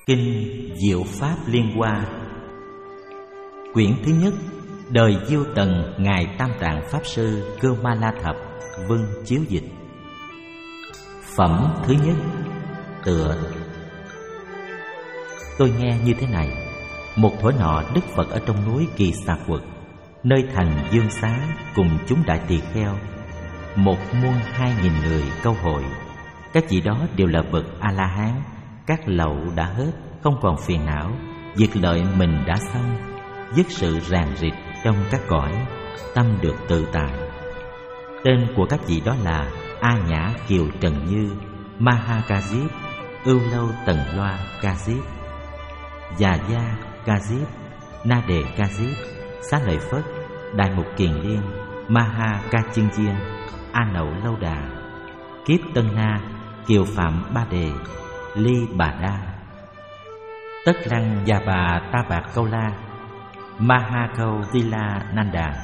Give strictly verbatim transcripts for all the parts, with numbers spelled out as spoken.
Kinh Diệu Pháp Liên Hoa, quyển thứ nhất, đời Diêu Tần ngài Tam Tạng Pháp Sư Cơ Ma La Thập, vâng chiếu dịch. Phẩm thứ nhất, tựa. Tôi nghe như thế này: một thuở nọ, Đức Phật ở trong núi Kỳ Xà Quật, nơi thành Dương Xá, cùng chúng đại tỳ kheo, một muôn hai nghìn người câu hội. Các vị đó đều là bậc A La Hán, các lậu đã hết, không còn phiền não, việc lợi mình đã xong, dứt sự ràng rịt trong các cõi, tâm được tự tại. Tên của các vị đó là A Nhã Kiều Trần Như, Maha Ca Diếp, Ưu Lâu Tần Loa Ca Diếp, Già Gia Ca Diếp, Na Đề Ca Diếp, Xá Lợi Phất, Đại Mục Kiền Liên, Maha Ca Chiên Chiên, A Nậu Lâu Đà, Kiếp Tân Na, Kiều Phạm Ba Đề, Ly Bà Đa, Tất Lăng Già Bà Ta Bạc Câu La, Maha Câu Tila Nanda,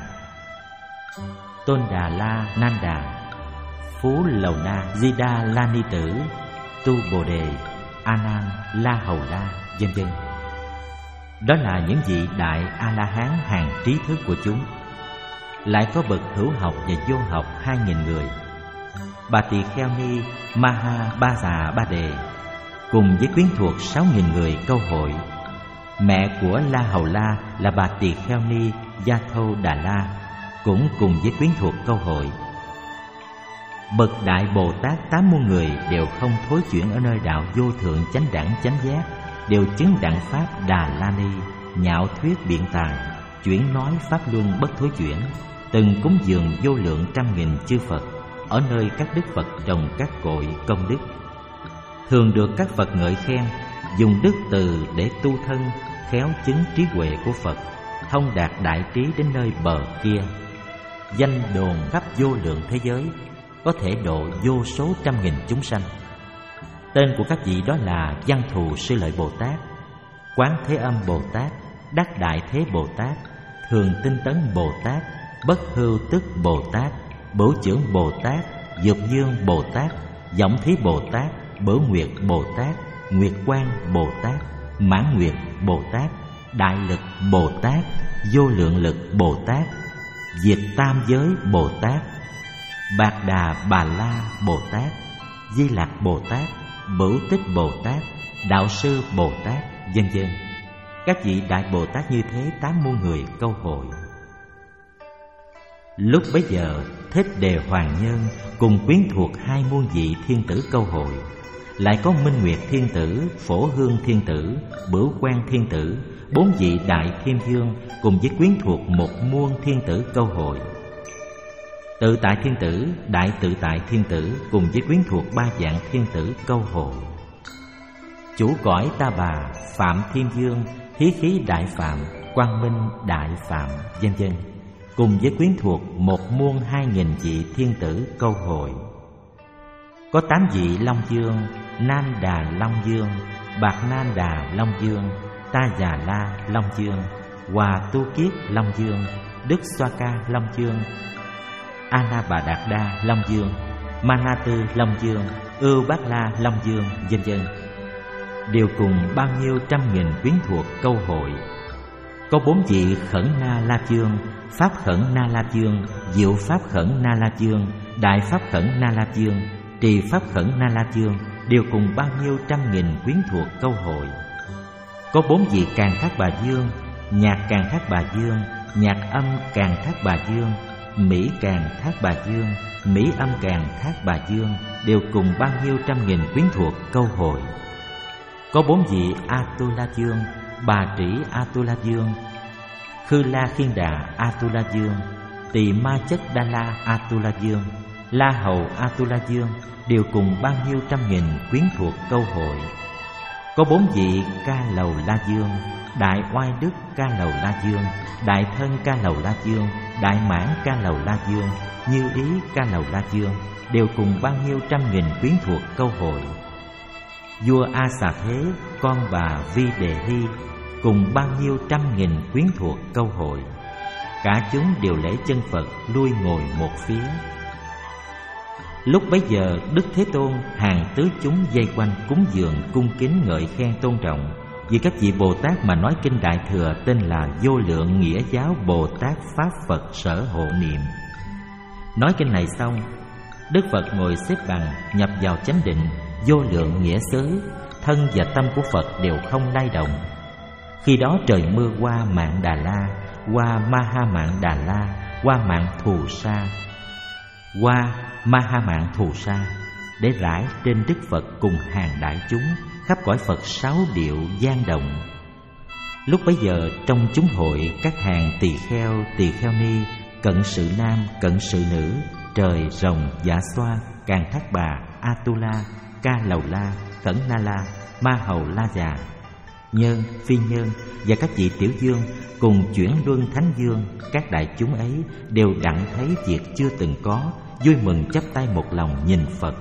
Tôn Đà La Nanda, Phú Lầu Na Di Đa La Ni Tử, Tu Bồ Đề, A Nan La Hầu La, vân vân. Đó là những vị đại A La Hán hàng trí thức của chúng. Lại có bậc hữu học và vô học hai nghìn người. Bà tỳ kheo ni Maha Ba Già Ba Đề cùng với quyến thuộc sáu nghìn người câu hội. Mẹ của La Hầu La là bà tỳ kheo ni Gia Thâu Đà La, cũng cùng với quyến thuộc câu hội. Bậc đại Bồ Tát tám muôn người đều không thối chuyển ở nơi đạo vô thượng chánh đẳng chánh giác, đều chứng đẳng pháp Đà La Ni, nhạo thuyết biện tài, chuyển nói pháp luân bất thối chuyển, từng cúng dường vô lượng trăm nghìn chư Phật ở nơi các đức Phật trồng các cội công đức. Thường được các Phật ngợi khen, dùng đức từ để tu thân, khéo chứng trí huệ của Phật, thông đạt đại trí đến nơi bờ kia. Danh đồn khắp vô lượng thế giới, có thể độ vô số trăm nghìn chúng sanh. Tên của các vị đó là Văn Thù Sư Lợi Bồ Tát, Quán Thế Âm Bồ Tát, Đắc Đại Thế Bồ Tát, Thường Tinh Tấn Bồ Tát, Bất Hưu Tức Bồ Tát, Bửu Chưởng Bồ Tát, Dược Dương Bồ Tát, Giọng Thí Bồ Tát, Bửu Nguyệt Bồ Tát, Nguyệt Quang Bồ Tát, Mãn Nguyệt Bồ Tát, Đại Lực Bồ Tát, Vô Lượng Lực Bồ Tát, Diệt Tam Giới Bồ Tát, Bạc Đà Bà La Bồ Tát, Di Lạc Bồ Tát, Bửu Tích Bồ Tát, Đạo Sư Bồ Tát, vân vân. Các vị đại Bồ Tát như thế tám muôn người câu hội. Lúc bấy giờ, Thích Đề Hoàng Nhân cùng quyến thuộc hai muôn vị thiên tử câu hội. Lại có Minh Nguyệt Thiên Tử, Phổ Hương Thiên Tử, Bửu Quang Thiên Tử, bốn vị đại thiên vương cùng với quyến thuộc một muôn thiên tử câu hội. Tự Tại Thiên Tử, Đại Tự Tại Thiên Tử cùng với quyến thuộc ba vạn thiên tử câu hội. Chủ cõi Ta Bà, Phạm Thiên Vương, Hí Khí Đại Phạm, Quang Minh Đại Phạm, vân vân, cùng với quyến thuộc một muôn hai nghìn vị thiên tử câu hội. Có tám vị Long Dương, Nan Đà Long Dương, Bạc Nan Đà Long Dương, Ta Già La Long Dương, Hòa Tu Kiết Long Dương, Đức Xoa Ca Long Dương, A Na Bà Đạt Đa Long Dương, Ma Na Tư Long Dương, Ưu Bát La Long Dương, vân vân, đều cùng bao nhiêu trăm nghìn quyến thuộc câu hội. Có bốn vị Khẩn Na La Dương, Pháp Khẩn Na La Dương, Diệu Pháp Khẩn Na La Dương, Đại Pháp Khẩn Na La Dương, Trì Pháp Khẩn Na La Dương, đều cùng bao nhiêu trăm nghìn quyến thuộc câu hội. Có bốn vị Càn Thác Bà Dương, Nhạc Càn Thác Bà Dương, Nhạc Âm Càn Thác Bà Dương, Mỹ Càn Thác Bà Dương, Mỹ Âm Càn Thác Bà Dương, đều cùng bao nhiêu trăm nghìn quyến thuộc câu hội. Có bốn vị Atula Dương, Bà Trĩ Atula Dương, Khư La Khiên Đà Atula Dương, Tỳ Ma Chất Đa La Atula Dương, La Hầu Atula Dương, đều cùng bao nhiêu trăm nghìn quyến thuộc câu hội. Có bốn vị Ca Lầu La Dương, Đại Oai Đức Ca Lầu La Dương, Đại Thân Ca Lầu La Dương, Đại Mãn Ca Lầu La Dương, Như Ý Ca Lầu La Dương, đều cùng bao nhiêu trăm nghìn quyến thuộc câu hội. Vua A Xà Thế, con bà Vi Đề Hy, cùng bao nhiêu trăm nghìn quyến thuộc câu hội. Cả chúng đều lễ chân Phật lui ngồi một phía. Lúc bấy giờ Đức Thế Tôn hàng tứ chúng vây quanh cúng dường cung kính ngợi khen tôn trọng, vì các vị Bồ Tát mà nói kinh Đại Thừa tên là Vô Lượng Nghĩa Giáo Bồ Tát Pháp Phật Sở Hộ Niệm. Nói kinh này xong, Đức Phật ngồi xếp bằng, nhập vào chánh định, vô lượng nghĩa xứ, thân và tâm của Phật đều không lay động. Khi đó trời mưa qua Mạn Đà La, qua Ma Ha Mạn Đà La, qua Mạn Thù Sa, qua Ma Ha Mạn Thù Sa, để rải trên Đức Phật cùng hàng đại chúng khắp cõi Phật sáu điệu gian động. Lúc bấy giờ trong chúng hội, các hàng tỳ kheo, tỳ kheo ni, cận sự nam, cận sự nữ, trời, rồng, dạ xoa, Càn Thác Bà, Atula, Ca Lầu La, Cẩn Na La, Ma Hầu La Già, Nhân, Phi Nhân và các vị tiểu dương cùng chuyển luân thánh dương, các đại chúng ấy đều đặng thấy việc chưa từng có, vui mừng chắp tay một lòng nhìn Phật.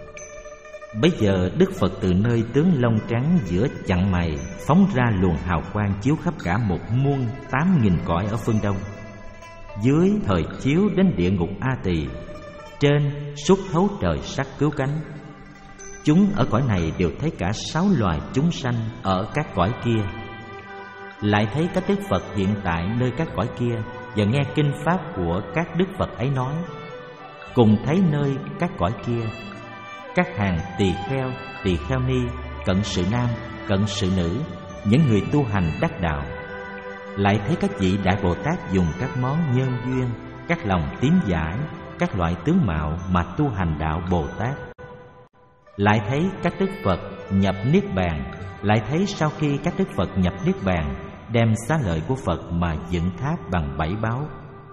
Bấy giờ Đức Phật từ nơi tướng lông trắng giữa chặng mày phóng ra luồng hào quang chiếu khắp cả một muôn tám nghìn cõi ở phương Đông. Dưới thời chiếu đến địa ngục A Tỳ, trên xuất thấu trời sắc cứu cánh. Chúng ở cõi này đều thấy cả sáu loài chúng sanh ở các cõi kia. Lại thấy các Đức Phật hiện tại nơi các cõi kia, và nghe kinh pháp của các Đức Phật ấy nói. Cùng thấy nơi các cõi kia các hàng tỳ kheo, tỳ kheo ni, cận sự nam, cận sự nữ, những người tu hành đắc đạo. Lại thấy các vị Đại Bồ Tát dùng các món nhân duyên, các lòng tín giải, các loại tướng mạo mà tu hành đạo Bồ Tát. Lại thấy các Đức Phật nhập Niết Bàn. Lại thấy sau khi các Đức Phật nhập Niết Bàn, đem xá lợi của Phật mà dựng tháp bằng bảy báu.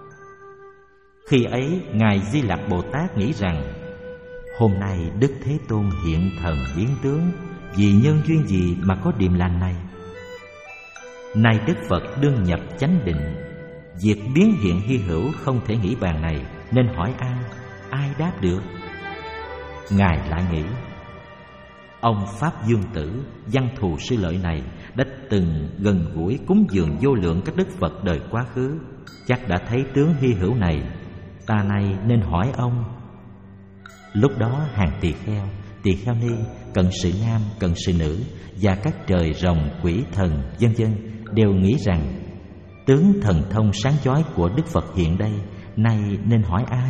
Khi ấy Ngài Di Lặc Bồ Tát nghĩ rằng, hôm nay Đức Thế Tôn hiện thần biến tướng, vì nhân duyên gì mà có điềm lành này? Nay Đức Phật đương nhập chánh định, việc biến hiện hy hữu không thể nghĩ bàn này, nên hỏi ai, ai đáp được? Ngài lại nghĩ, ông Pháp Dương Tử, Văn Thù Sư Lợi này đã từng gần gũi cúng dường vô lượng các Đức Phật đời quá khứ, chắc đã thấy tướng hy hữu này, ta nay nên hỏi ông. Lúc đó hàng tỳ kheo, tỳ kheo ni, cận sự nam, cận sự nữ và các trời rồng, quỷ thần, vân vân đều nghĩ rằng, tướng thần thông sáng chói của Đức Phật hiện đây, nay nên hỏi ai?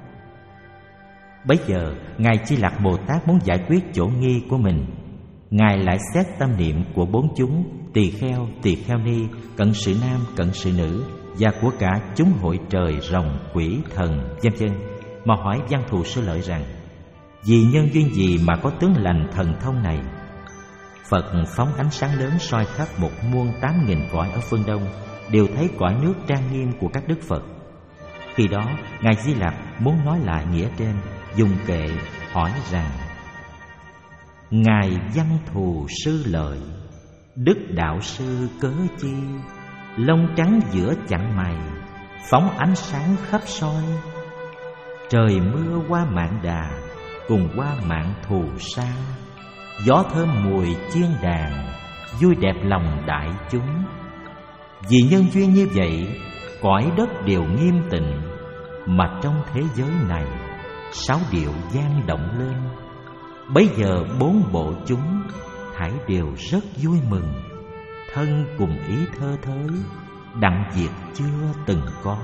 Bấy giờ Ngài Di Lặc Bồ Tát muốn giải quyết chỗ nghi của mình. Ngài lại xét tâm niệm của bốn chúng tỳ kheo, tỳ kheo ni, cận sự nam, cận sự nữ và của cả chúng hội trời rồng, quỷ thần, vân vân, mà hỏi Văn Thù Sư Lợi rằng, vì nhân duyên gì mà có tướng lành thần thông này? Phật phóng ánh sáng lớn soi khắp một muôn tám nghìn cõi ở phương Đông, đều thấy cõi nước trang nghiêm của các Đức Phật. Khi đó Ngài Di Lặc muốn nói lại nghĩa trên, dùng kệ hỏi rằng, Ngài Văn Thù Sư Lợi, Đức Đạo Sư cớ chi, lông trắng giữa chặng mày, phóng ánh sáng khắp soi. Trời mưa qua Mạn Đà, cùng qua Mạn Thù Sa, gió thơm mùi chiên đàn, vui đẹp lòng đại chúng. Vì nhân duyên như vậy, cõi đất đều nghiêm tịnh, mà trong thế giới này sáu điệu gian động lên. Bấy giờ bốn bộ chúng thảy đều rất vui mừng, thân cùng ý thơ thới, đặng việc chưa từng có.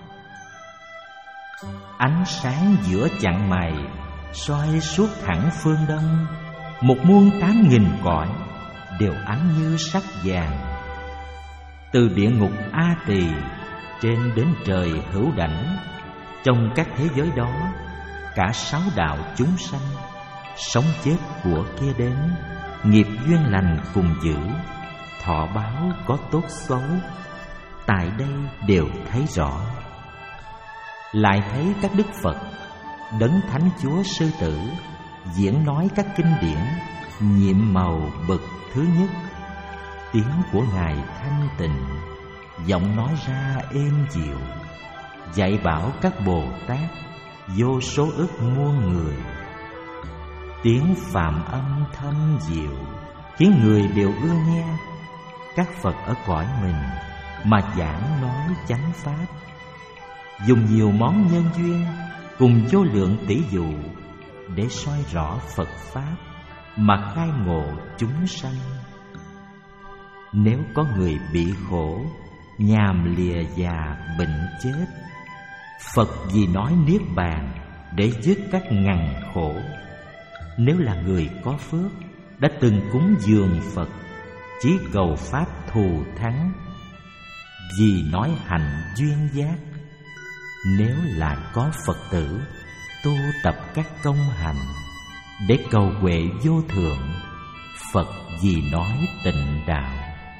Ánh sáng giữa chặng mày soi suốt thẳng phương Đông, một muôn tám nghìn cõi đều ánh như sắc vàng. Từ địa ngục A Tỳ trên đến trời Hữu Đảnh, trong các thế giới đó cả sáu đạo chúng sanh, sống chết của kia đến, nghiệp duyên lành cùng giữ, thọ báo có tốt xấu, tại đây đều thấy rõ. Lại thấy các Đức Phật, Đấng Thánh Chúa Sư Tử, diễn nói các kinh điển, nhiệm màu bậc thứ nhất. Tiếng của Ngài thanh tịnh, giọng nói ra êm dịu, dạy bảo các Bồ Tát, vô số ức muôn người. Tiếng phàm âm thâm diệu, khiến người đều ưa nghe. Các Phật ở cõi mình mà giảng nói chánh pháp, dùng nhiều món nhân duyên, cùng vô lượng tỷ dụ để soi rõ Phật Pháp mà khai ngộ chúng sanh. Nếu có người bị khổ, nhàm lìa già bệnh chết, Phật vì nói niết bàn để dứt các ngằn khổ. Nếu là người có phước, đã từng cúng dường Phật, chí cầu Pháp thù thắng, vì nói hạnh duyên giác. Nếu là có Phật tử, tu tập các công hạnh để cầu huệ vô thượng, Phật vì nói tịnh đạo.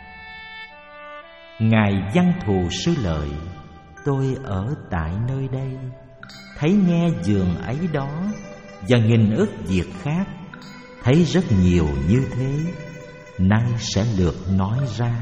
Ngài Văn Thù Sư Lợi, tôi ở tại nơi đây, thấy nghe giường ấy đó và nghìn ức việc khác, thấy rất nhiều như thế, nay sẽ lược nói ra.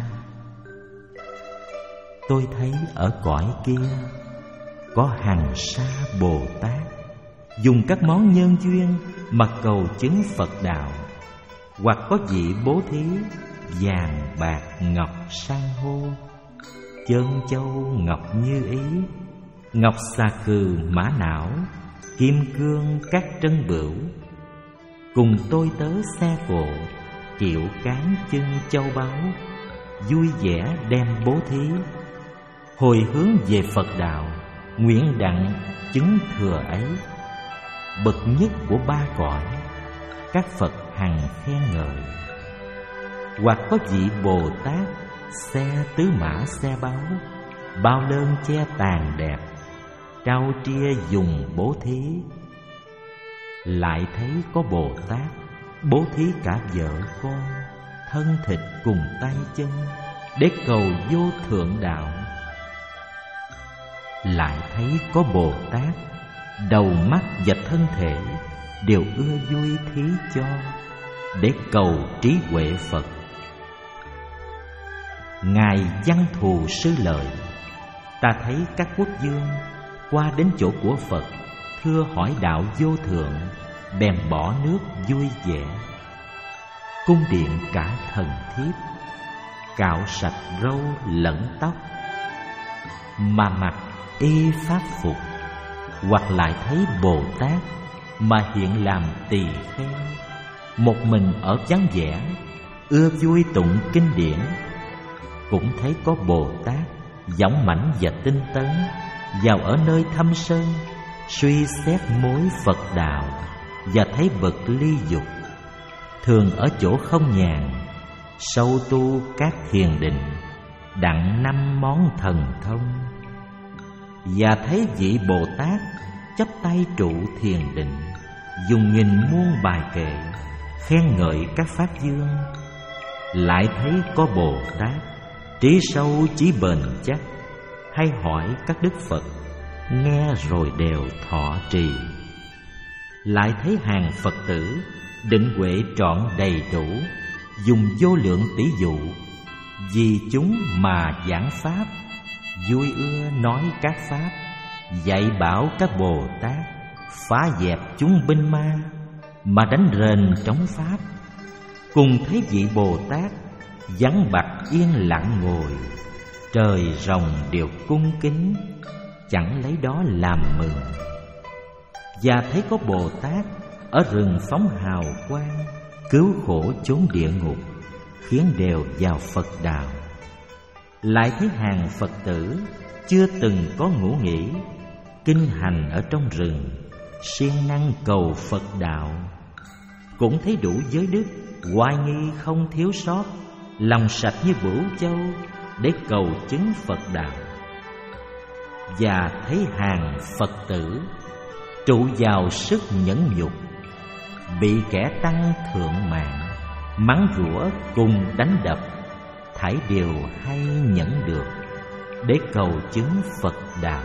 Tôi thấy ở cõi kia có hằng sa Bồ Tát dùng các món nhân duyên mà cầu chứng Phật đạo, hoặc có vị bố thí vàng bạc ngọc san hô, chân châu ngọc như ý, ngọc xà cừ mã não, kim cương các trân bửu, cùng tôi tớ xe cộ, triệu cán chân châu báu, vui vẻ đem bố thí. Hồi hướng về Phật đạo, nguyện đặng chứng thừa ấy. Bậc nhất của ba cõi, các Phật hằng khen ngợi. Hoặc có vị Bồ Tát xe tứ mã xe báu, bao lơn che tàn đẹp, trao tria dùng bố thí. Lại thấy có Bồ Tát bố thí cả vợ con, thân thịt cùng tay chân để cầu vô thượng đạo. Lại thấy có Bồ Tát đầu mắt và thân thể đều ưa vui thí cho để cầu trí huệ Phật. Ngài Văn Thù Sư Lợi, ta thấy các quốc vương qua đến chỗ của Phật thưa hỏi đạo vô thượng, bèn bỏ nước vui vẻ. Cung điện cả thần thiếp, cạo sạch râu lẫn tóc, mà mặc y pháp phục. Hoặc lại thấy Bồ Tát mà hiện làm tỳ kheo, một mình ở vắng vẻ, ưa vui tụng kinh điển. Cũng thấy có Bồ Tát dõng mãnh và tinh tấn, vào ở nơi thâm sơn, suy xét mối Phật đạo, và thấy bậc ly dục, thường ở chỗ không nhàn, sâu tu các thiền định, đặng năm món thần thông. Và thấy vị Bồ Tát chắp tay trụ thiền định, dùng nghìn muôn bài kệ, khen ngợi các pháp dương. Lại thấy có Bồ Tát trí sâu chí bền chắc, hay hỏi các đức Phật, nghe rồi đều thọ trì. Lại thấy hàng Phật tử định huệ trọn đầy đủ, dùng vô lượng tỷ dụ vì chúng mà giảng pháp, vui ưa nói các pháp, dạy bảo các Bồ Tát phá dẹp chúng binh ma mà đánh rền trống pháp. Cùng thấy vị Bồ Tát vắng bặt yên lặng ngồi, trời rồng đều cung kính, chẳng lấy đó làm mừng. Và thấy có Bồ Tát ở rừng phóng hào quang, cứu khổ chốn địa ngục, khiến đều vào Phật đạo. Lại thấy hàng Phật tử chưa từng có ngủ nghỉ, kinh hành ở trong rừng, siêng năng cầu Phật đạo. Cũng thấy đủ giới đức, oai nghi không thiếu sót, lòng sạch như bửu châu để cầu chứng Phật đạo. Và thấy hàng Phật tử trụ vào sức nhẫn nhục, bị kẻ tăng thượng mạng mắng rủa cùng đánh đập, thảy đều hay nhẫn được để cầu chứng Phật đạo.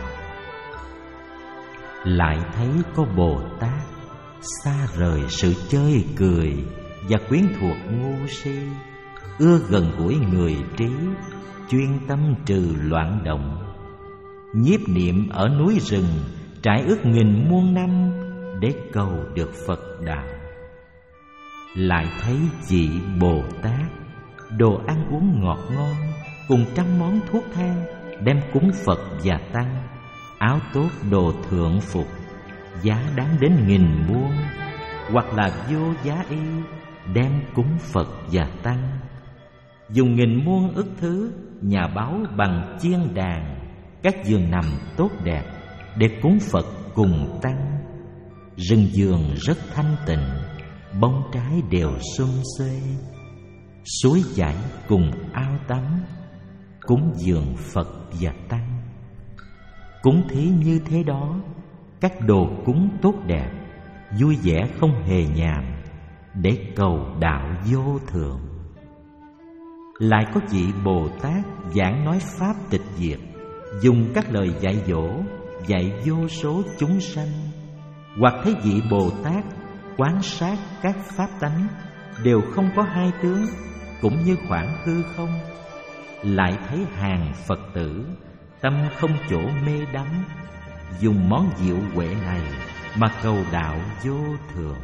Lại thấy có Bồ Tát xa rời sự chơi cười và quyến thuộc ngu si, ưa gần gũi người trí, chuyên tâm trừ loạn động, nhiếp niệm ở núi rừng, trải ước nghìn muôn năm để cầu được Phật đạo. Lại thấy vị Bồ Tát đồ ăn uống ngọt ngon cùng trăm món thuốc thang đem cúng Phật và tăng, áo tốt đồ thượng phục giá đáng đến nghìn muôn, hoặc là vô giá y đem cúng Phật và Tăng. Dùng nghìn muôn ức thứ nhà báu bằng chiên đàn, các giường nằm tốt đẹp để cúng Phật cùng Tăng. Rừng vườn rất thanh tịnh, bông trái đều sum xuê, suối chảy cùng ao tắm, cúng dường Phật và Tăng. Cúng thí như thế đó, các đồ cúng tốt đẹp, vui vẻ không hề nhàm, để cầu đạo vô thượng. Lại có vị Bồ Tát giảng nói pháp tịch diệt, dùng các lời dạy dỗ dạy vô số chúng sanh. Hoặc thấy vị Bồ Tát quán sát các pháp tánh đều không có hai tướng, cũng như khoảng hư không. Lại thấy hàng Phật tử tâm không chỗ mê đắm, dùng món diệu huệ này mà cầu đạo vô thượng.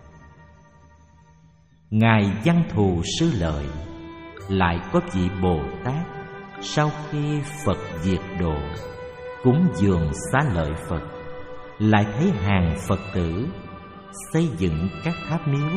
Ngài Văn Thù Sư Lợi lại có vị Bồ Tát sau khi Phật diệt độ, cúng dường xá lợi Phật, lại thấy hàng Phật tử xây dựng các tháp miếu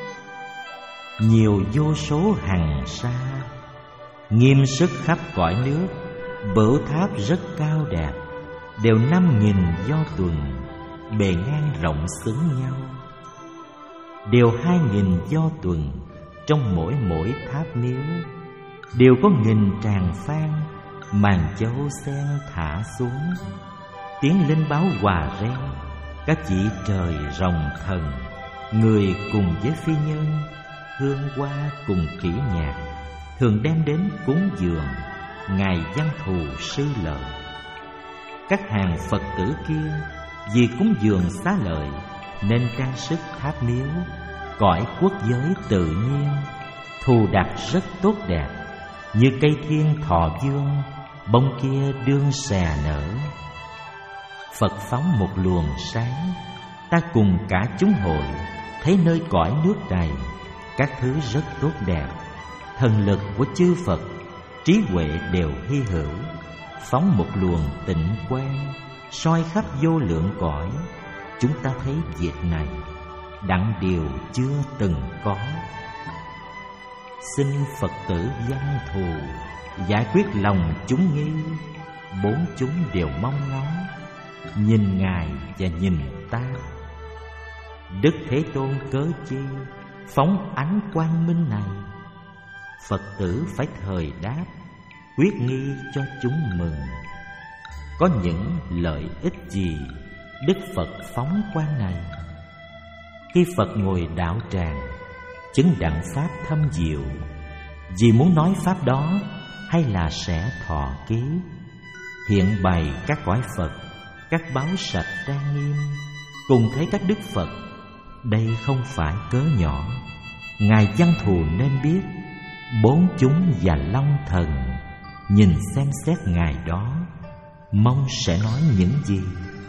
nhiều vô số hằng sa, nghiêm sức khắp cõi nước. Bửu tháp rất cao đẹp, đều năm nghìn do tuần, bề ngang rộng xứng nhau. Đều hai nghìn do tuần trong mỗi mỗi tháp miếu, đều có nghìn tràng phan, màn châu sen thả xuống. Tiếng linh báo hòa reo, các vị trời rồng thần, người cùng với phi nhân, hương hoa cùng kỹ nhạc, thường đem đến cúng dường Ngài Văn Thù Sư Lợi. Các hàng Phật tử kia vì cúng dường xá lợi nên trang sức tháp miếu, cõi quốc giới tự nhiên thù đặt rất tốt đẹp, như cây thiên thọ dương, bông kia đương xè nở. Phật phóng một luồng sáng, ta cùng cả chúng hội thấy nơi cõi nước này các thứ rất tốt đẹp. Thần lực của chư Phật, trí huệ đều hy hữu, phóng một luồng tịnh quang soi khắp vô lượng cõi. Chúng ta thấy việc này đặng điều chưa từng có. Xin Phật tử Văn Thù giải quyết lòng chúng nghi, bốn chúng đều mong ngóng nhìn Ngài và nhìn ta. Đức Thế Tôn cớ chi phóng ánh quang minh này? Phật tử phải thời đáp, quyết nghi cho chúng mừng. Có những lợi ích gì Đức Phật phóng quang này? Khi Phật ngồi đạo tràng, chứng đặng pháp thâm diệu, vì muốn nói pháp đó hay là sẽ thọ ký, hiện bày các cõi Phật, các báo sạch trang nghiêm, cùng thấy các Đức Phật. Đây không phải cớ nhỏ. Ngài Văn Thù nên biết, bốn chúng và Long Thần nhìn xem xét Ngài đó, mong sẽ nói những gì.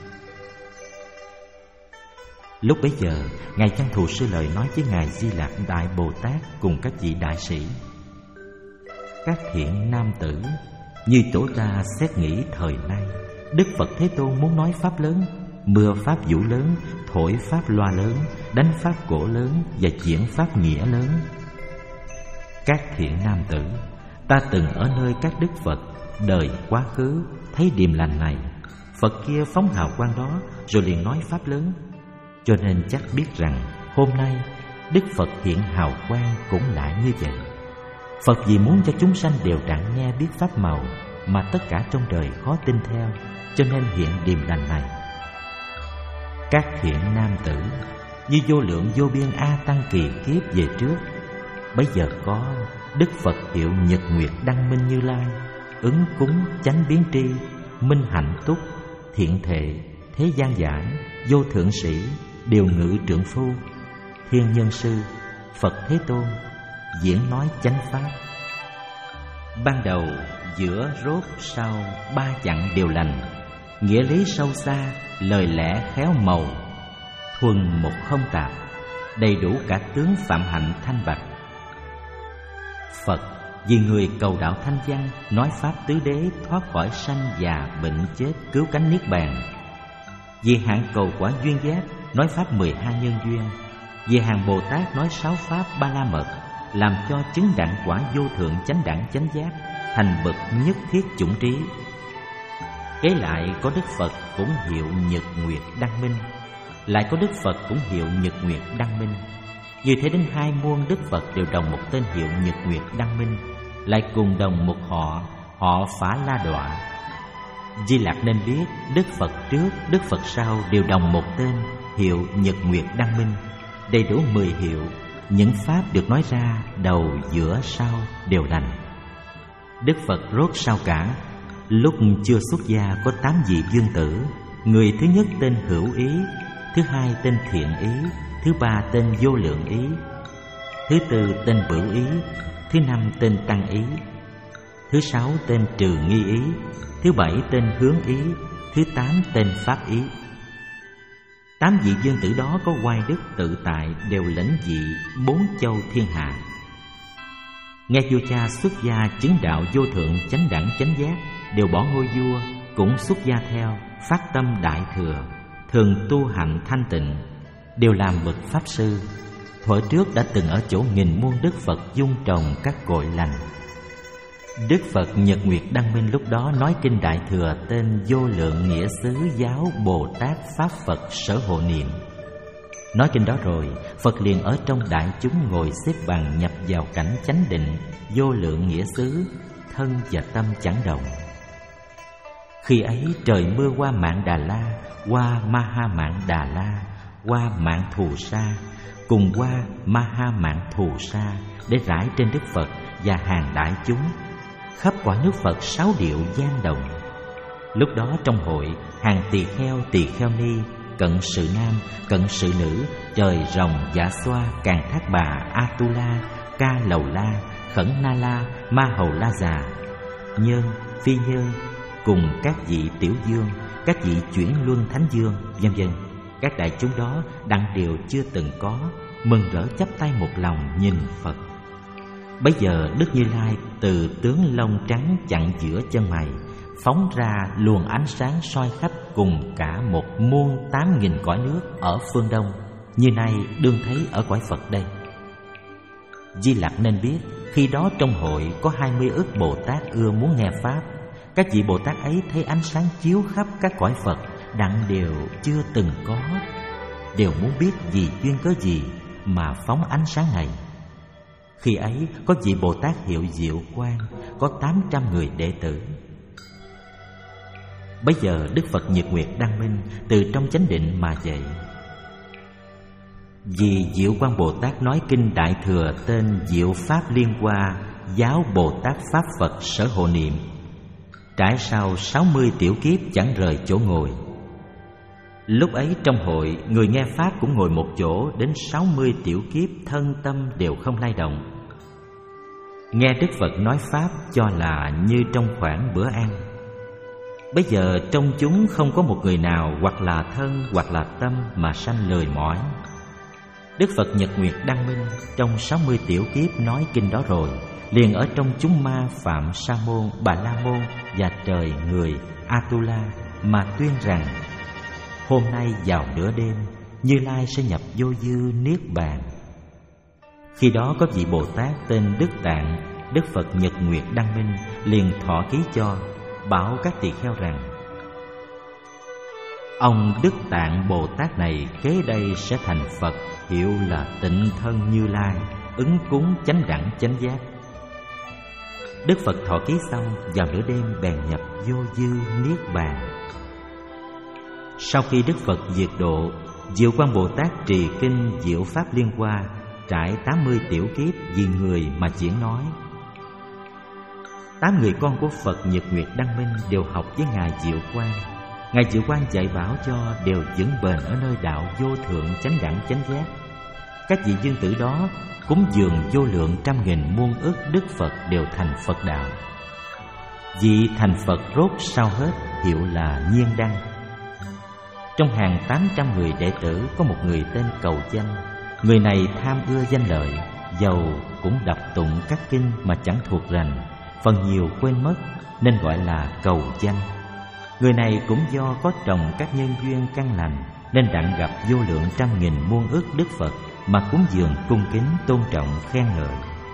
Lúc bấy giờ, Ngài Văn Thù Sư Lợi nói với Ngài Di Lặc Đại Bồ Tát cùng các vị đại sĩ: các thiện nam tử, như tổ ta xét nghĩ thời nay, Đức Phật Thế Tôn muốn nói pháp lớn, mưa pháp vũ lớn, thổi pháp loa lớn, đánh pháp cổ lớn và diễn pháp nghĩa lớn. Các thiện nam tử, ta từng ở nơi các Đức Phật đời quá khứ thấy điềm lành này, Phật kia phóng hào quang đó rồi liền nói pháp lớn. Cho nên chắc biết rằng hôm nay Đức Phật hiện hào quang cũng lại như vậy. Phật vì muốn cho chúng sanh đều đặng nghe biết pháp màu mà tất cả trong đời khó tin theo, cho nên hiện điềm lành này. Các thiện nam tử, như vô lượng vô biên A Tăng kỳ kiếp về trước, bấy giờ có Đức Phật hiệu Nhật Nguyệt Đăng Minh Như Lai, ứng cúng chánh biến tri, minh hạnh túc, thiện thệ, thế gian giải, vô thượng sĩ, điều ngự trượng phu, thiên nhân sư, Phật Thế Tôn diễn nói chánh pháp. Ban đầu, giữa, rốt, sau ba chặng đều lành, nghĩa lý sâu xa, lời lẽ khéo màu, thuần một không tạp, đầy đủ cả tướng phạm hạnh thanh bạch. Phật vì người cầu đạo thanh văn, nói pháp tứ đế thoát khỏi sanh già bệnh chết, cứu cánh niết bàn. Vì hạng cầu quả duyên giác, nói pháp mười hai nhân duyên, Về hàng Bồ Tát nói sáu pháp ba la mật, làm cho chứng đẳng quả vô thượng chánh đẳng chánh giác, thành bậc nhất thiết chủng trí. Kế lại có Đức Phật cũng hiệu Nhật Nguyệt Đăng Minh, lại có Đức Phật cũng hiệu Nhật Nguyệt Đăng Minh. Như thế đến hai muôn Đức Phật đều đồng một tên hiệu Nhật Nguyệt Đăng Minh, lại cùng đồng một họ, họ Phá La Đọa. Di Lặc nên biết Đức Phật trước, Đức Phật sau đều đồng một tên hiệu Nhật Nguyệt Đăng Minh, đầy đủ mười hiệu. Những pháp được nói ra đầu giữa sau đều lành. Đức Phật rốt sau cả. Lúc chưa xuất gia có tám vị vương tử. Người thứ nhất tên Hữu Ý, thứ hai tên Thiện Ý, thứ ba tên Vô Lượng Ý, thứ tư tên Bửu Ý, thứ năm tên Tăng Ý, thứ sáu tên Trừ Nghi Ý, thứ bảy tên Hướng Ý, thứ tám tên Pháp Ý. Tám vị vương tử đó có oai đức tự tại, đều lãnh vị bốn châu thiên hạ. Nghe vua cha xuất gia chứng đạo vô thượng chánh đẳng chánh giác, đều bỏ ngôi vua, cũng xuất gia theo, phát tâm đại thừa, thường tu hạnh thanh tịnh, đều làm bậc pháp sư. Thuở trước đã từng ở chỗ nghìn muôn Đức Phật dung trồng các cội lành. Đức Phật Nhật Nguyệt Đăng Minh lúc đó nói kinh Đại Thừa tên Vô Lượng Nghĩa Xứ Giáo Bồ Tát Pháp Phật Sở Hộ Niệm. Nói kinh đó rồi, Phật liền ở trong đại chúng ngồi xếp bằng, nhập vào cảnh chánh định, vô lượng nghĩa xứ, thân và tâm chẳng động. Khi ấy trời mưa qua Mạn Đà La, qua Ma Ha Mạn Đà La, qua Mạn Thù Sa, cùng qua Ma Ha Mạn Thù Sa, để rải trên Đức Phật và hàng đại chúng. Khắp quả nước Phật sáu điệu gian đồng. Lúc đó trong hội, hàng tỳ kheo tỳ kheo ni, cận sự nam, cận sự nữ, trời rồng, dạ xoa, càn thác bà, Atula, ca lầu la, khẩn na la, ma hầu la già, nhân, phi nhân, cùng các vị tiểu dương, các vị chuyển luân thánh dương, vân vân. Các đại chúng đó đặng điều chưa từng có, mừng rỡ chắp tay một lòng nhìn Phật. Bấy giờ Đức Như Lai từ tướng lông trắng chặn giữa chân mày, phóng ra luồng ánh sáng soi khắp cùng cả một muôn tám nghìn cõi nước ở phương đông, như nay đương thấy ở cõi Phật đây. Di Lặc nên biết, khi đó trong hội có hai mươi ức Bồ Tát ưa muốn nghe Pháp. Các vị Bồ Tát ấy thấy ánh sáng chiếu khắp các cõi Phật, đặng đều chưa từng có, đều muốn biết vì duyên cớ gì mà phóng ánh sáng này. Khi ấy có vị Bồ Tát hiệu Diệu Quang, có tám trăm người đệ tử. Bấy giờ Đức Phật Nhật Nguyệt Đăng Minh từ trong chánh định mà dậy. Vì Diệu Quang Bồ Tát nói kinh Đại Thừa tên Diệu Pháp Liên Hoa Giáo Bồ Tát Pháp Phật Sở Hộ Niệm, trải sau sáu mươi tiểu kiếp chẳng rời chỗ ngồi. Lúc ấy trong hội, người nghe Pháp cũng ngồi một chỗ đến sáu mươi tiểu kiếp, thân tâm đều không lay động. Nghe Đức Phật nói Pháp cho là như trong khoảng bữa ăn. Bây giờ trong chúng không có một người nào hoặc là thân hoặc là tâm mà sanh lười mỏi. Đức Phật Nhật Nguyệt Đăng Minh trong sáu mươi tiểu kiếp nói kinh đó rồi, liền ở trong chúng ma Phạm Sa Môn, Bà La Môn và trời người Atula mà tuyên rằng: hôm nay vào nửa đêm, Như Lai sẽ nhập vô dư niết bàn. Khi đó có vị Bồ Tát tên Đức Tạng, Đức Phật Nhật Nguyệt Đăng Minh liền thọ ký cho, bảo các tỳ kheo rằng: ông Đức Tạng Bồ Tát này kế đây sẽ thành Phật, hiệu là Tịnh Thân Như Lai, ứng cúng chánh đẳng chánh giác. Đức Phật thọ ký xong, vào nửa đêm bèn nhập vô dư niết bàn. Sau khi Đức Phật diệt độ, Diệu Quang Bồ Tát trì kinh Diệu Pháp Liên Hoa, trải tám mươi tiểu kiếp vì người mà diễn nói. Tám người con của Phật Nhật Nguyệt Đăng Minh đều học với Ngài Diệu Quang. Ngài Diệu Quang dạy bảo cho đều vững bền ở nơi đạo vô thượng chánh đẳng chánh giác. Các vị dương tử đó cúng dường vô lượng trăm nghìn muôn ức Đức Phật đều thành Phật đạo. Vị thành Phật rốt sau hết hiệu là Nhiên Đăng. Trong hàng tám trăm người đệ tử có một người tên Cầu Danh. Người này tham ưa danh lợi, giàu cũng đọc tụng các kinh mà chẳng thuộc rành, phần nhiều quên mất, nên gọi là Cầu Danh. Người này cũng do có trồng các nhân duyên căn lành, nên đặng gặp vô lượng trăm nghìn muôn ức Đức Phật mà cúng dường cung kính tôn trọng khen ngợi.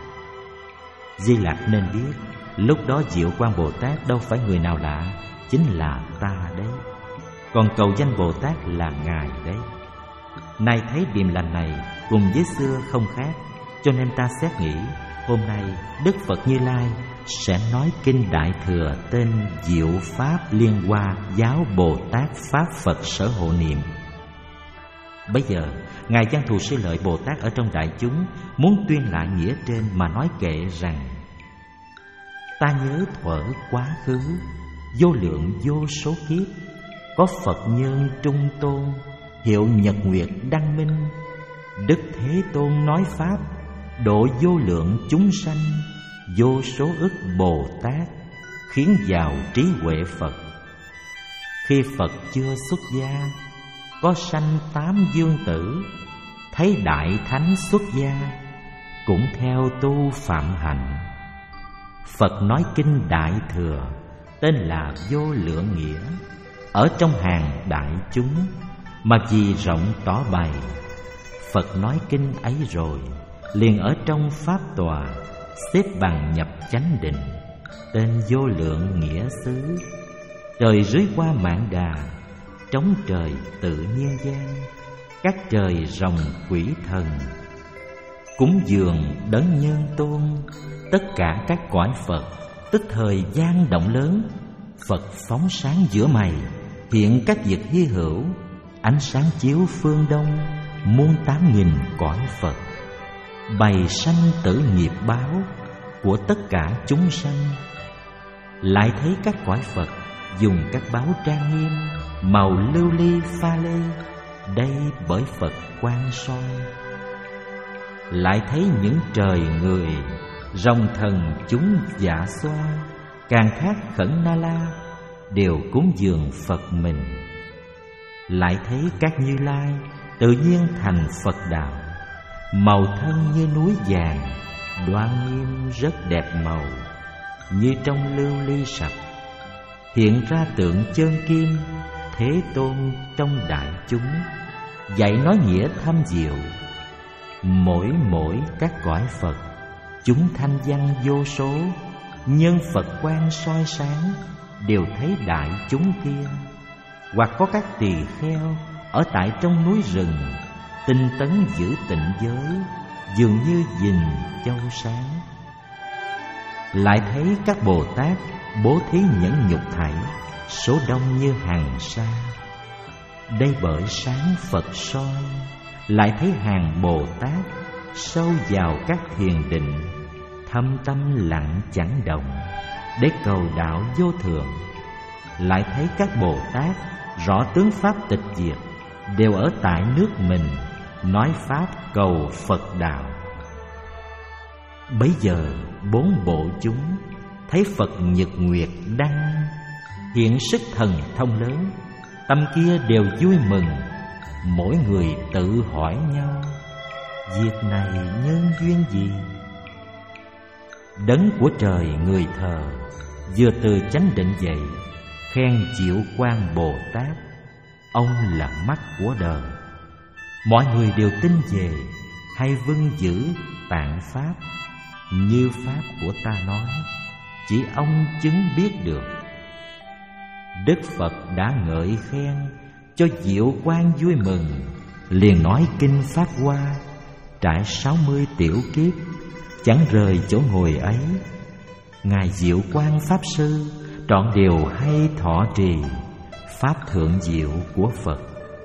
Di Lặc nên biết, lúc đó Diệu Quang Bồ Tát đâu phải người nào lạ, chính là ta đấy. Còn cầu danh Bồ Tát là Ngài đấy. Nay thấy điềm lành này cùng với xưa không khác, cho nên ta xét nghĩ hôm nay Đức Phật Như Lai sẽ nói kinh Đại Thừa tên Diệu Pháp Liên Hoa Giáo Bồ Tát Pháp Phật Sở Hộ Niệm. Bây giờ Ngài Văn Thù Sư Lợi Bồ Tát ở trong đại chúng muốn tuyên lại nghĩa trên mà nói kệ rằng: ta nhớ thuở quá khứ, vô lượng vô số kiếp, có Phật Nhân Trung Tôn, hiệu Nhật Nguyệt Đăng Minh. Đức Thế Tôn nói Pháp, độ vô lượng chúng sanh, vô số ức Bồ Tát, khiến vào trí huệ Phật. Khi Phật chưa xuất gia, có sanh tám dương tử, thấy Đại Thánh xuất gia, cũng theo tu phạm hạnh. Phật nói kinh Đại Thừa tên là Vô Lượng Nghĩa, ở trong hàng đại chúng mà vì rộng tỏ bày. Phật nói kinh ấy rồi, liền ở trong pháp tòa xếp bằng nhập chánh định, tên Vô Lượng Nghĩa xứ. Trời dưới qua mạn đà, trống trời tự nhiên gian, các trời rồng quỷ thần, cúng dường đấng Nhân Tôn. Tất cả các cõi Phật tức thời gian động lớn. Phật phóng sáng giữa mày, hiện các việc hy hữu, ánh sáng chiếu phương đông, muôn tám nghìn cõi Phật, bày sanh tử nghiệp báo của tất cả chúng sanh. Lại thấy các cõi Phật dùng các báo trang nghiêm, màu lưu ly pha lê, đây bởi Phật quang soi. Lại thấy những trời người, rồng thần chúng dạ xoa, càng thác khẩn na la, đều cúng dường Phật mình. Lại thấy các Như Lai tự nhiên thành Phật đạo, màu thân như núi vàng, đoan nghiêm rất đẹp màu, như trong lưu ly sạch. Hiện ra tượng chân kim, Thế Tôn trong đại chúng, dạy nói nghĩa thâm diệu. Mỗi mỗi các cõi Phật, chúng thanh văn vô số, nhân Phật quang soi sáng, đều thấy đại chúng kia. Hoặc có các tỳ kheo ở tại trong núi rừng, tinh tấn giữ tịnh giới, dường như gìn châu sáng. Lại thấy các Bồ Tát bố thí nhẫn nhục thảy, số đông như hàng sa. Đây bởi sáng Phật soi. Lại thấy hàng Bồ Tát sâu vào các thiền định, thâm tâm lặng chẳng động, để cầu đạo vô thượng. Lại thấy các Bồ Tát rõ tướng pháp tịch diệt, đều ở tại nước mình, nói pháp cầu Phật đạo. Bấy giờ bốn bộ chúng thấy Phật nhật nguyệt đăng, hiện sức thần thông lớn, tâm kia đều vui mừng. Mỗi người tự hỏi nhau, việc này nhân duyên gì? Đấng của trời người thờ vừa từ chánh định dậy, khen Diệu Quang Bồ Tát, ông là mắt của đời. Mọi người đều tin về, hay vâng giữ tạng pháp, như pháp của ta nói, chỉ ông chứng biết được. Đức Phật đã ngợi khen cho Diệu Quang vui mừng, liền nói kinh Pháp Hoa, trải sáu mươi tiểu kiếp, chẳng rời chỗ ngồi ấy. Ngài Diệu Quang Pháp Sư trọn điều hay thọ trì pháp thượng diệu của Phật.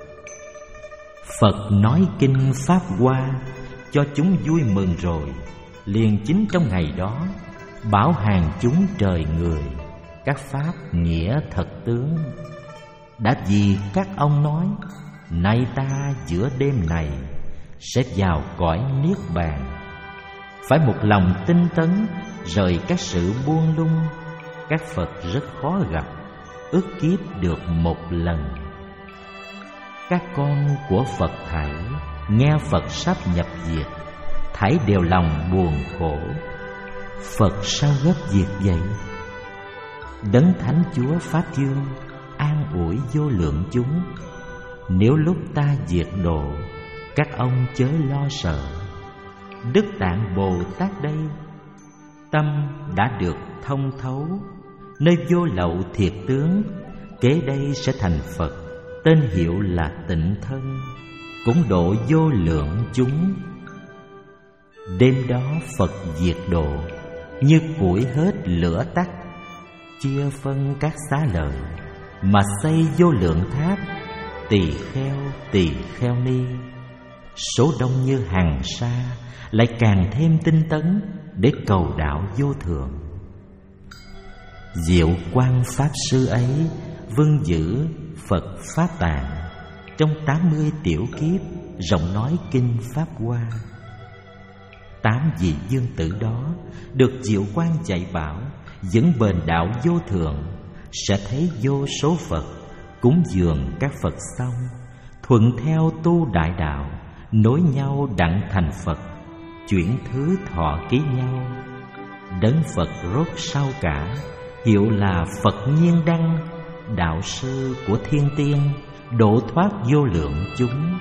Phật nói kinh Pháp Hoa cho chúng vui mừng rồi, liền chính trong ngày đó bảo hàng chúng trời người các pháp nghĩa thật tướng. Đã vì các ông nói, nay ta giữa đêm này sẽ vào cõi niết bàn, phải một lòng tinh tấn, rời các sự buông lung. Các Phật rất khó gặp, ước kiếp được một lần. Các con của Phật thảy nghe Phật sắp nhập diệt, thảy đều lòng buồn khổ. Phật sao gấp diệt vậy? Đấng Thánh Chúa Pháp Dương an ủi vô lượng chúng. Nếu lúc ta diệt độ, các ông chớ lo sợ. Đức Tạng Bồ Tát đây, tâm đã được thông thấu, nơi vô lậu thiệt tướng, kế đây sẽ thành Phật, tên hiệu là Tịnh Thân, cũng độ vô lượng chúng. Đêm đó Phật diệt độ, như củi hết lửa tắt, chia phân các xá lợi, mà xây vô lượng tháp, tỳ kheo tỳ kheo ni. Số đông như hàng sa, lại càng thêm tinh tấn để cầu đạo vô thượng. Diệu Quang Pháp Sư ấy vâng giữ Phật Pháp Tạng, trong tám mươi tiểu kiếp rộng nói kinh Pháp Hoa. Tám vị dương tử đó được Diệu Quang dạy bảo, dẫn bền đạo vô thượng, sẽ thấy vô số Phật cúng dường các Phật xong, thuận theo tu đại đạo, nối nhau đặng thành Phật, chuyển thứ thọ ký nhau. Đấng Phật rốt sau cả, hiệu là Phật Nhiên Đăng, đạo sư của thiên tiên, độ thoát vô lượng chúng.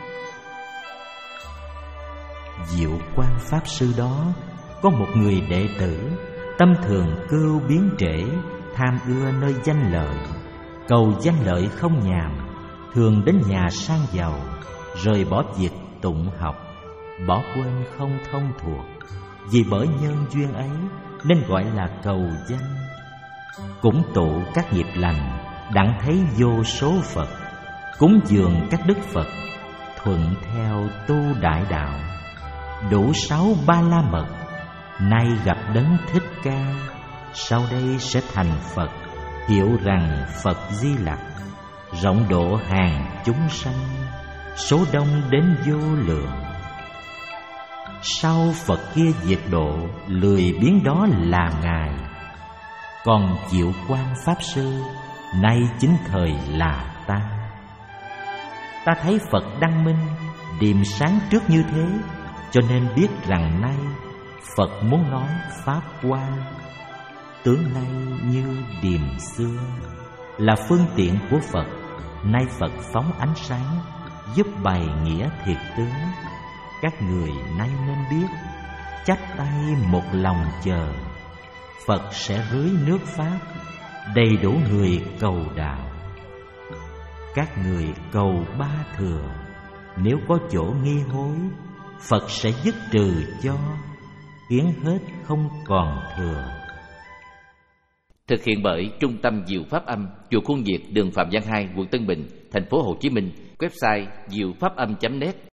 Diệu Quang Pháp Sư đó có một người đệ tử, tâm thường cưu biến trễ, tham ưa nơi danh lợi, cầu danh lợi không nhàm, thường đến nhà sang giàu, rời bỏ việc tụng học, bỏ quên không thông thuộc. Vì bởi nhân duyên ấy nên gọi là cầu danh. Cũng tụ các nghiệp lành, đặng thấy vô số Phật, cúng dường các đức Phật, thuận theo tu đại đạo. Đủ sáu ba la mật, nay gặp đấng Thích Ca, sau đây sẽ thành Phật, hiệu rằng Phật Di Lặc, rộng độ hàng chúng sanh, số đông đến vô lượng. Sau Phật kia diệt độ, lười biến đó là Ngài. Còn Diệu Quang Pháp Sư, nay chính thời là ta. Ta thấy Phật đăng minh, điềm sáng trước như thế, cho nên biết rằng nay Phật muốn nói Pháp Hoa. Tướng nay như điềm xưa, là phương tiện của Phật. Nay Phật phóng ánh sáng, giúp bày nghĩa thiệt tướng. Các người nay nên biết, chắp tay một lòng chờ, Phật sẽ rưới nước Pháp, đầy đủ người cầu đạo. Các người cầu ba thừa, nếu có chỗ nghi hối, Phật sẽ dứt trừ cho, khiến hết không còn thừa. Thực hiện bởi Trung tâm Diệu Pháp Âm, chùa Khuôn Việt, đường Phạm Văn Hai, quận Tân Bình, thành phố Hồ Chí Minh. Website diệu pháp âm chấm net.